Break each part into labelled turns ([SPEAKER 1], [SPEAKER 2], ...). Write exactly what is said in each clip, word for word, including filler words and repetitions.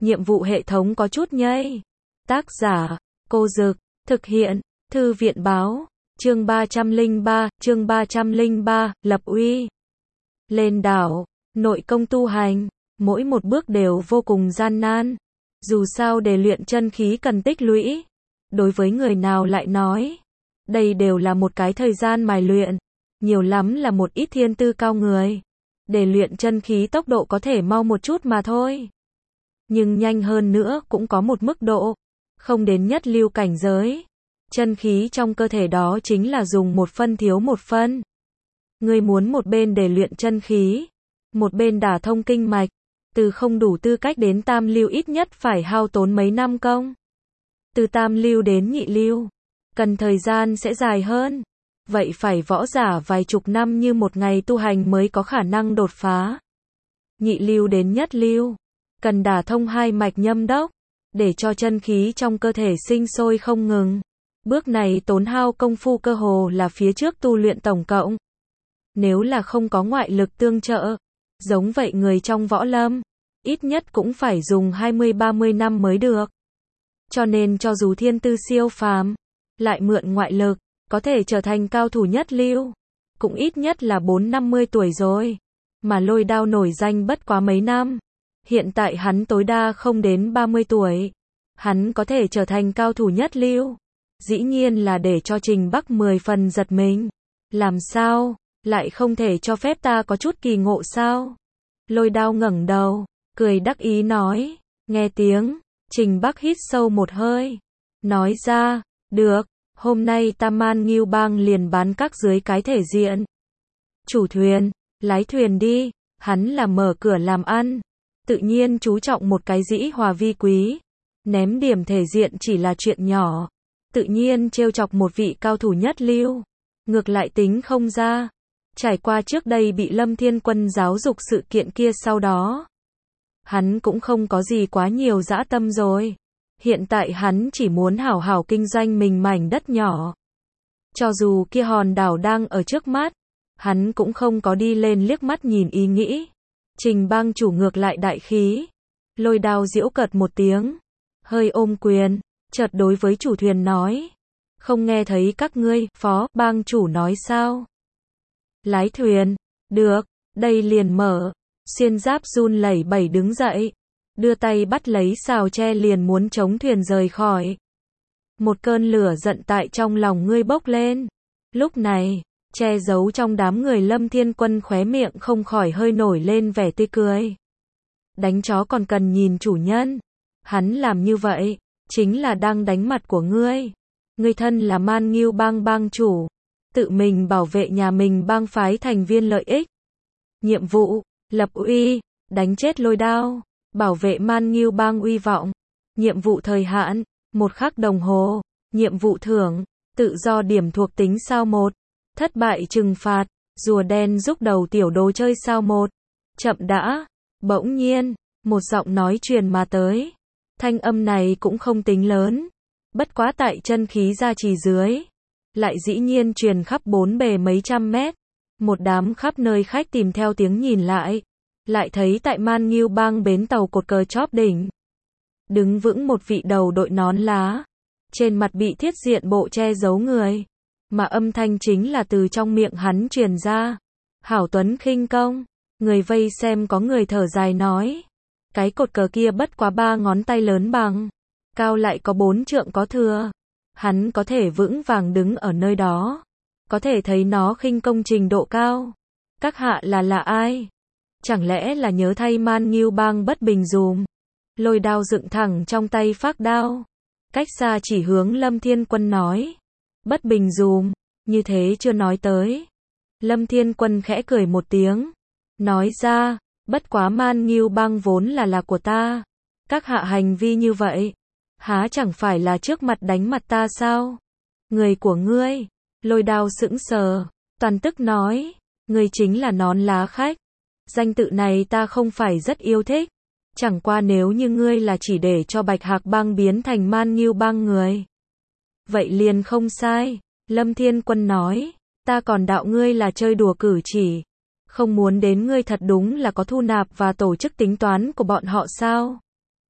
[SPEAKER 1] nhiệm vụ hệ thống có chút nhây. Tác giả, Cô Dực, thực hiện, Thư viện báo, chương ba trăm lẻ ba, chương ba trăm lẻ ba, lập uy. Lên đảo, nội công tu hành, mỗi một bước đều vô cùng gian nan. Dù sao để luyện chân khí cần tích lũy. Đối với người nào lại nói, đây đều là một cái thời gian mài luyện, nhiều lắm là một ít thiên tư cao người. Để luyện chân khí tốc độ có thể mau một chút mà thôi. Nhưng nhanh hơn nữa cũng có một mức độ, không đến nhất lưu cảnh giới. Chân khí trong cơ thể đó chính là dùng một phân thiếu một phân. Ngươi muốn một bên để luyện chân khí, một bên đả thông kinh mạch, từ không đủ tư cách đến tam lưu ít nhất phải hao tốn mấy năm công. Từ tam lưu đến nhị lưu, cần thời gian sẽ dài hơn. Vậy phải võ giả vài chục năm như một ngày tu hành mới có khả năng đột phá. Nhị lưu đến nhất lưu, cần đả thông hai mạch nhâm đốc, để cho chân khí trong cơ thể sinh sôi không ngừng. Bước này tốn hao công phu cơ hồ là phía trước tu luyện tổng cộng. Nếu là không có ngoại lực tương trợ, giống vậy người trong võ lâm, ít nhất cũng phải dùng hai mươi ba mươi năm mới được. Cho nên cho dù thiên tư siêu phàm, lại mượn ngoại lực, có thể trở thành cao thủ nhất lưu, cũng ít nhất là bốn năm mươi tuổi rồi. Mà Lôi Đao nổi danh bất quá mấy năm. Hiện tại hắn tối đa không đến ba mươi tuổi. Hắn có thể trở thành cao thủ nhất lưu. Dĩ nhiên là để cho Trình Bắc mười phần giật mình. Làm sao, lại không thể cho phép ta có chút kỳ ngộ sao? Lôi Đao ngẩng đầu, cười đắc ý nói. Nghe tiếng, Trình Bắc hít sâu một hơi. Nói ra, được, hôm nay Tam Man Ngưu Bang liền bán các dưới cái thể diện. Chủ thuyền, lái thuyền đi, hắn là mở cửa làm ăn. Tự nhiên chú trọng một cái dĩ hòa vi quý. Ném điểm thể diện chỉ là chuyện nhỏ. Tự nhiên trêu chọc một vị cao thủ nhất lưu. Ngược lại tính không ra. Trải qua trước đây bị Lâm Thiên Quân giáo dục sự kiện kia sau đó. Hắn cũng không có gì quá nhiều dã tâm rồi. Hiện tại hắn chỉ muốn hảo hảo kinh doanh mình mảnh đất nhỏ. Cho dù kia hòn đảo đang ở trước mắt, hắn cũng không có đi lên liếc mắt nhìn ý nghĩ. Trình Bang chủ ngược lại đại khí. Lôi Đao giễu cợt một tiếng, hơi ôm quyền, chợt đối với chủ thuyền nói. Không nghe thấy các ngươi, phó, bang chủ nói sao? Lái thuyền, được, đây liền mở. Xuyên Giáp run lẩy bẩy đứng dậy, đưa tay bắt lấy sào tre liền muốn chống thuyền rời khỏi. Một cơn lửa giận tại trong lòng ngươi bốc lên. Lúc này, che giấu trong đám người Lâm Thiên Quân khóe miệng không khỏi hơi nổi lên vẻ tươi cười. Đánh chó còn cần nhìn chủ nhân. Hắn làm như vậy, chính là đang đánh mặt của ngươi. Ngươi thân là Man Ngưu Bang bang chủ, tự mình bảo vệ nhà mình bang phái thành viên lợi ích. Nhiệm vụ, lập uy, đánh chết Lôi Đao, bảo vệ Man Ngưu Bang uy vọng. Nhiệm vụ thời hạn, một khắc đồng hồ. Nhiệm vụ thưởng, tự do điểm thuộc tính sao một. Thất bại trừng phạt, rùa đen rúc đầu tiểu đồ chơi sao một. Chậm đã, bỗng nhiên, một giọng nói truyền mà tới. Thanh âm này cũng không tính lớn, bất quá tại chân khí gia trì dưới, lại dĩ nhiên truyền khắp bốn bề mấy trăm mét. Một đám khắp nơi khách tìm theo tiếng nhìn lại, lại thấy tại Man Ngưu Bang bến tàu cột cờ chóp đỉnh, đứng vững một vị đầu đội nón lá, trên mặt bị thiết diện bộ che giấu người, mà âm thanh chính là từ trong miệng hắn truyền ra. Hảo Tuấn khinh công. Người vây xem có người thở dài nói. Cái cột cờ kia bất quá ba ngón tay lớn bằng, cao lại có bốn trượng có thừa. Hắn có thể vững vàng đứng ở nơi đó, có thể thấy nó khinh công trình độ cao. Các hạ là là ai? Chẳng lẽ là nhớ thay Man Ngưu Bang bất bình dùm? Lôi Đao dựng thẳng trong tay phác đao, cách xa chỉ hướng Lâm Thiên Quân nói. Bất bình dùm, như thế chưa nói tới. Lâm Thiên Quân khẽ cười một tiếng, nói ra, bất quá Man Ngưu Bang vốn là là của ta. Các hạ hành vi như vậy, há chẳng phải là trước mặt đánh mặt ta sao? Người của ngươi. Lôi Đao sững sờ, toàn tức nói, ngươi chính là nón lá khách. Danh tự này ta không phải rất yêu thích. Chẳng qua nếu như ngươi là chỉ để cho Bạch Hạc Bang biến thành Man Ngưu Bang người, vậy liền không sai. Lâm Thiên Quân nói, ta còn đạo ngươi là chơi đùa cử chỉ. Không muốn đến ngươi thật đúng là có thu nạp và tổ chức tính toán của bọn họ sao?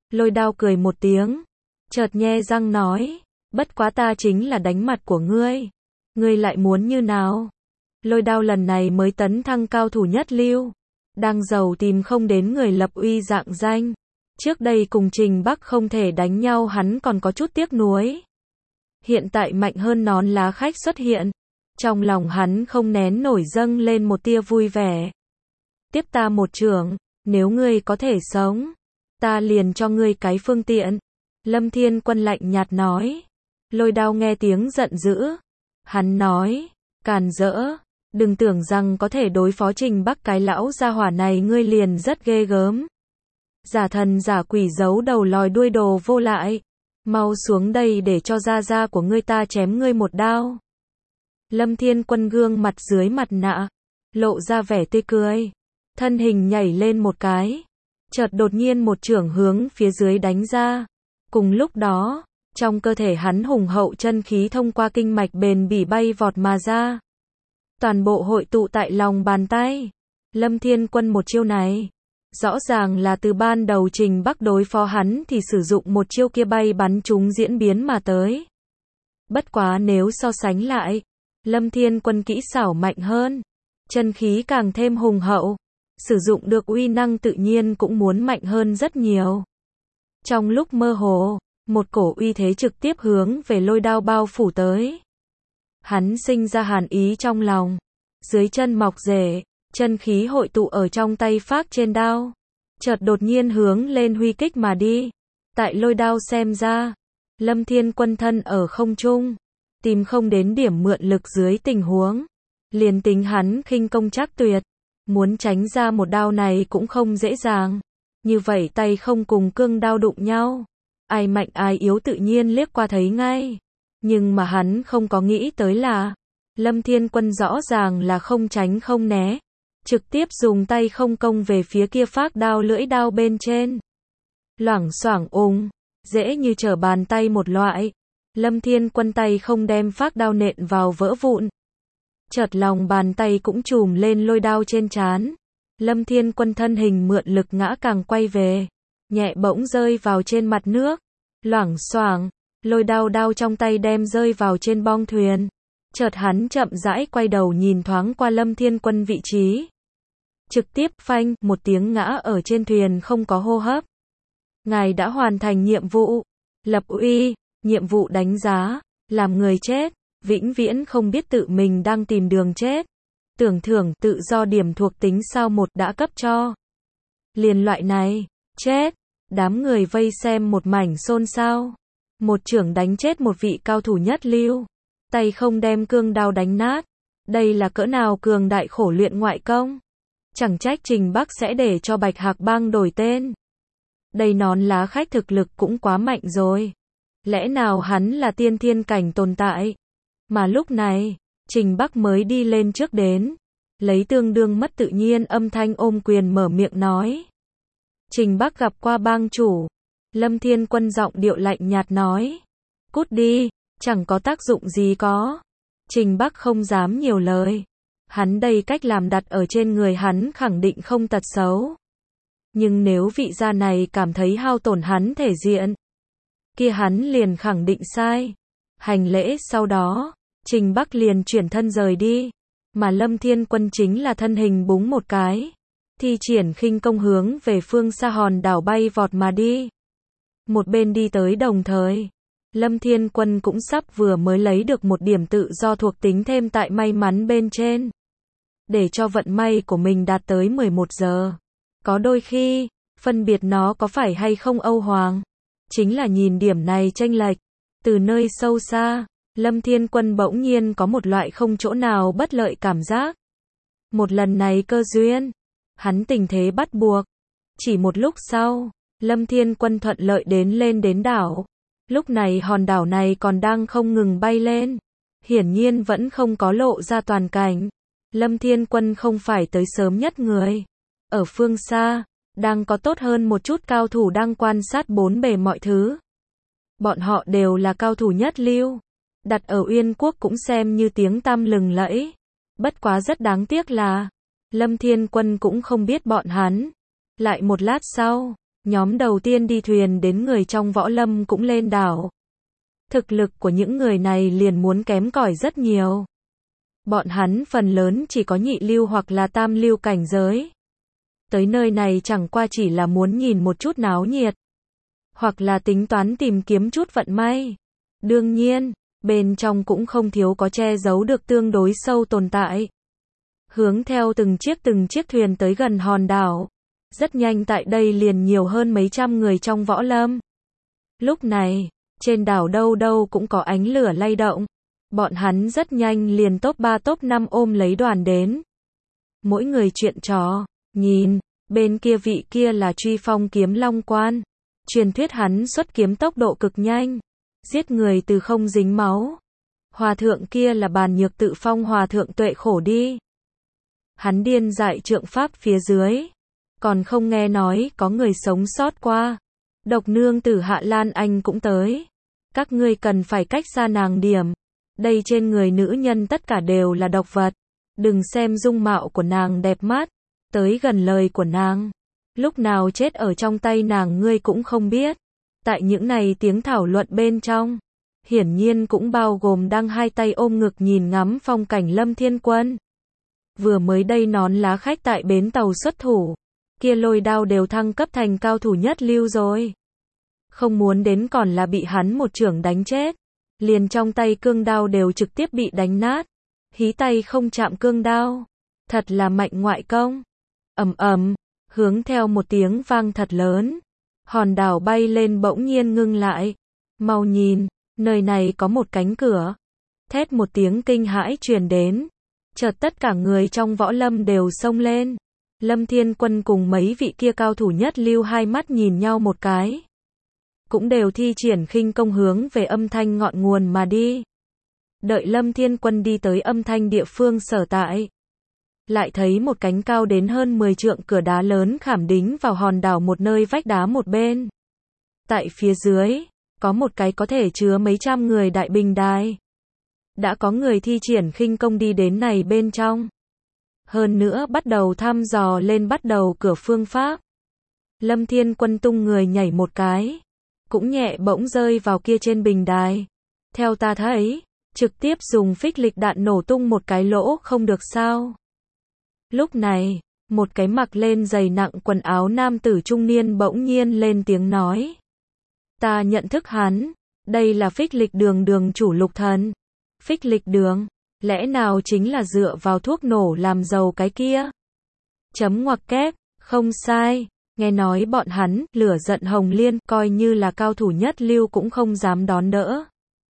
[SPEAKER 1] Lôi Đao cười một tiếng, chợt nhe răng nói, bất quá ta chính là đánh mặt của ngươi. Ngươi lại muốn như nào? Lôi Đao lần này mới tấn thăng cao thủ nhất lưu, đang giàu tìm không đến người lập uy dạng danh. Trước đây cùng Trình Bắc không thể đánh nhau hắn còn có chút tiếc nuối. Hiện tại mạnh hơn nón lá khách xuất hiện, trong lòng hắn không nén nổi dâng lên một tia vui vẻ. Tiếp ta một chưởng, nếu ngươi có thể sống, ta liền cho ngươi cái phương tiện. Lâm Thiên Quân lạnh nhạt nói. Lôi Đao nghe tiếng giận dữ. Hắn nói, càn rỡ, đừng tưởng rằng có thể đối phó Trình Bắc cái lão gia hỏa này ngươi liền rất ghê gớm. Giả thần giả quỷ giấu đầu lòi đuôi đồ vô lại. Mau xuống đây để cho gia gia của ngươi ta chém ngươi một đao. Lâm Thiên Quân gương mặt dưới mặt nạ, lộ ra vẻ tươi cười. Thân hình nhảy lên một cái. Chợt đột nhiên một chưởng hướng phía dưới đánh ra. Cùng lúc đó, trong cơ thể hắn hùng hậu chân khí thông qua kinh mạch bền bỉ bay vọt mà ra. Toàn bộ hội tụ tại lòng bàn tay. Lâm Thiên Quân một chiêu này, rõ ràng là từ ban đầu Trình Bắc đối phó hắn thì sử dụng một chiêu kia bay bắn chúng diễn biến mà tới. Bất quá nếu so sánh lại, Lâm Thiên Quân kỹ xảo mạnh hơn, chân khí càng thêm hùng hậu, sử dụng được uy năng tự nhiên cũng muốn mạnh hơn rất nhiều. Trong lúc mơ hồ, một cổ uy thế trực tiếp hướng về Lôi Đao bao phủ tới. Hắn sinh ra hàn ý trong lòng, dưới chân mọc rễ, chân khí hội tụ ở trong tay phác trên đao, chợt đột nhiên hướng lên huy kích mà đi. Tại Lôi Đao xem ra, Lâm Thiên Quân thân ở không trung, tìm không đến điểm mượn lực dưới tình huống, liền tính hắn khinh công chắc tuyệt, muốn tránh ra một đao này cũng không dễ dàng. Như vậy tay không cùng cương đao đụng nhau, ai mạnh ai yếu tự nhiên liếc qua thấy ngay. Nhưng mà hắn không có nghĩ tới là, Lâm Thiên Quân rõ ràng là không tránh không né, trực tiếp dùng tay không công về phía kia phác đao lưỡi đao bên trên. Loảng xoảng ung, dễ như trở bàn tay một loại. Lâm Thiên Quân tay không đem phác đao nện vào vỡ vụn. Chợt lòng bàn tay cũng chùm lên Lôi Đao trên trán. Lâm Thiên Quân thân hình mượn lực ngã càng quay về, nhẹ bỗng rơi vào trên mặt nước. Loảng xoảng, Lôi Đao đao trong tay đem rơi vào trên bong thuyền. Chợt hắn chậm rãi quay đầu nhìn thoáng qua Lâm Thiên Quân vị trí. Trực tiếp phanh, một tiếng ngã ở trên thuyền không có hô hấp. Ngài đã hoàn thành nhiệm vụ, lập uy, nhiệm vụ đánh giá, làm người chết, vĩnh viễn không biết tự mình đang tìm đường chết. Tưởng thưởng tự do điểm thuộc tính sao một đã cấp cho. Liền loại này, chết, đám người vây xem một mảnh xôn xao. Một chưởng đánh chết một vị cao thủ nhất lưu, tay không đem cương đao đánh nát. Đây là cỡ nào cường đại khổ luyện ngoại công. Chẳng trách Trình Bắc sẽ để cho Bạch Hạc Bang đổi tên. Đây nón lá khách thực lực cũng quá mạnh rồi. Lẽ nào hắn là tiên thiên cảnh tồn tại? Mà lúc này, Trình Bắc mới đi lên trước đến, lấy tương đương mất tự nhiên âm thanh ôm quyền mở miệng nói. Trình Bắc gặp qua bang chủ. Lâm Thiên Quân giọng điệu lạnh nhạt nói. Cút đi, chẳng có tác dụng gì có. Trình Bắc không dám nhiều lời. Hắn đây cách làm đặt ở trên người hắn khẳng định không tật xấu. Nhưng nếu vị gia này cảm thấy hao tổn hắn thể diện, kia hắn liền khẳng định sai. Hành lễ sau đó, Trình Bắc liền chuyển thân rời đi. Mà Lâm Thiên Quân chính là thân hình búng một cái, thi triển khinh công hướng về phương xa hòn đảo bay vọt mà đi. Một bên đi tới đồng thời, Lâm Thiên Quân cũng sắp vừa mới lấy được một điểm tự do thuộc tính thêm tại may mắn bên trên. Để cho vận may của mình đạt tới mười một giờ. Có đôi khi, phân biệt nó có phải hay không Âu Hoàng, chính là nhìn điểm này chênh lệch. Từ nơi sâu xa, Lâm Thiên Quân bỗng nhiên có một loại không chỗ nào bất lợi cảm giác. Một lần này cơ duyên, hắn tình thế bắt buộc. Chỉ một lúc sau, Lâm Thiên Quân thuận lợi đến lên đến đảo. Lúc này hòn đảo này còn đang không ngừng bay lên. Hiển nhiên vẫn không có lộ ra toàn cảnh. Lâm Thiên Quân không phải tới sớm nhất người. Ở phương xa, đang có tốt hơn một chút cao thủ đang quan sát bốn bề mọi thứ. Bọn họ đều là cao thủ nhất lưu. Đặt ở Uyên Quốc cũng xem như tiếng tăm lừng lẫy. Bất quá rất đáng tiếc là, Lâm Thiên Quân cũng không biết bọn hắn. Lại một lát sau, Nhóm đầu tiên đi thuyền đến người trong võ lâm cũng lên đảo. Thực lực của những người này liền muốn kém cỏi rất nhiều. Bọn hắn phần lớn chỉ có nhị lưu hoặc là tam lưu cảnh giới. Tới nơi này chẳng qua chỉ là muốn nhìn một chút náo nhiệt. Hoặc là tính toán tìm kiếm chút vận may. Đương nhiên, bên trong cũng không thiếu có che giấu được tương đối sâu tồn tại. Hướng theo từng chiếc từng chiếc thuyền tới gần hòn đảo. Rất nhanh tại đây liền nhiều hơn mấy trăm người trong võ lâm. Lúc này, trên đảo đâu đâu cũng có ánh lửa lay động. Bọn hắn rất nhanh liền top ba top năm ôm lấy đoàn đến. Mỗi người chuyện trò, nhìn, bên kia vị kia là Truy Phong Kiếm Long Quan. Truyền thuyết hắn xuất kiếm tốc độ cực nhanh, giết người từ không dính máu. Hòa thượng kia là Bàn Nhược Tự Phong hòa thượng tuệ khổ đi. Hắn điên dại trượng pháp phía dưới. Còn không nghe nói có người sống sót qua. Độc nương tử Hạ Lan Anh cũng tới. Các ngươi cần phải cách xa nàng điểm. Đây trên người nữ nhân tất cả đều là độc vật. Đừng xem dung mạo của nàng đẹp mắt. Tới gần lời của nàng. Lúc nào chết ở trong tay nàng ngươi cũng không biết. Tại những này tiếng thảo luận bên trong. Hiển nhiên cũng bao gồm đang hai tay ôm ngực nhìn ngắm phong cảnh Lâm Thiên Quân. Vừa mới đây nón lá khách tại bến tàu xuất thủ. Kia lôi đao đều thăng cấp thành cao thủ nhất lưu rồi. Không muốn đến còn là bị hắn một chưởng đánh chết. Liền trong tay cương đao đều trực tiếp bị đánh nát. Hí tay không chạm cương đao. Thật là mạnh ngoại công. Ầm ầm, hướng theo một tiếng vang thật lớn. Hòn đảo bay lên bỗng nhiên ngưng lại. Mau nhìn, nơi này có một cánh cửa. Thét một tiếng kinh hãi truyền đến. Chợt tất cả người trong võ lâm đều xông lên. Lâm Thiên Quân cùng mấy vị kia cao thủ nhất lưu hai mắt nhìn nhau một cái. Cũng đều thi triển khinh công hướng về âm thanh ngọn nguồn mà đi. Đợi Lâm Thiên Quân đi tới âm thanh địa phương sở tại. Lại thấy một cánh cao đến hơn mười trượng cửa đá lớn khảm đính vào hòn đảo một nơi vách đá một bên. Tại phía dưới, có một cái có thể chứa mấy trăm người đại bình đài. Đã có người thi triển khinh công đi đến này bên trong. Hơn nữa bắt đầu thăm dò lên bắt đầu cửa phương pháp. Lâm Thiên Quân tung người nhảy một cái. Cũng nhẹ bỗng rơi vào kia trên bình đài. Theo ta thấy, trực tiếp dùng phích lịch đạn nổ tung một cái lỗ không được sao. Lúc này, một cái mặc lên dày nặng quần áo nam tử trung niên bỗng nhiên lên tiếng nói. Ta nhận thức hắn, đây là phích lịch đường đường chủ Lục Thần. Phích lịch đường, lẽ nào chính là dựa vào thuốc nổ làm giàu cái kia? Chấm ngoặc kép, không sai, nghe nói bọn hắn, lửa giận Hồng Liên, coi như là cao thủ nhất lưu cũng không dám đón đỡ.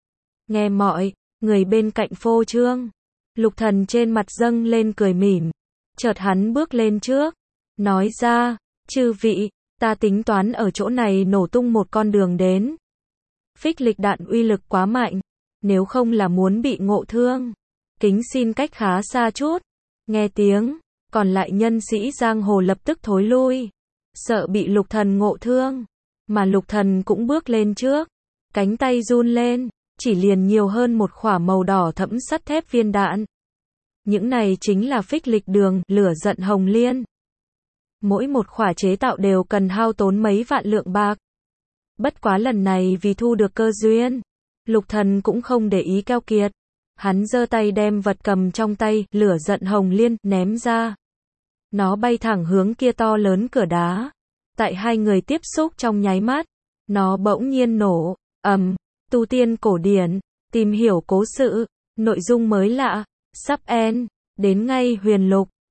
[SPEAKER 1] Nghe mọi người bên cạnh phô trương, Lục Thần trên mặt dâng lên cười mỉm. Chợt hắn bước lên trước, nói ra, chư vị, ta tính toán ở chỗ này nổ tung một con đường đến. Phích lịch đạn uy lực quá mạnh, nếu không là muốn bị ngộ thương. Kính xin cách khá xa chút. Nghe tiếng, còn lại nhân sĩ giang hồ lập tức thối lui. Sợ bị Lục Thần ngộ thương. Mà Lục Thần cũng bước lên trước. Cánh tay run lên, chỉ liền nhiều hơn một khỏa màu đỏ thẫm sắt thép viên đạn. Những này chính là phích lịch đường, lửa giận Hồng Liên. Mỗi một khỏa chế tạo đều cần hao tốn mấy vạn lượng bạc. Bất quá lần này vì thu được cơ duyên, Lục Thần cũng không để ý keo kiệt. Hắn giơ tay đem vật cầm trong tay, lửa giận Hồng Liên, ném ra. Nó bay thẳng hướng kia to lớn cửa đá. Tại hai người tiếp xúc trong nháy mắt, nó bỗng nhiên nổ, ầm, tu tiên cổ điển, tìm hiểu cố sự, nội dung mới lạ, sắp end, đến ngay huyền lục.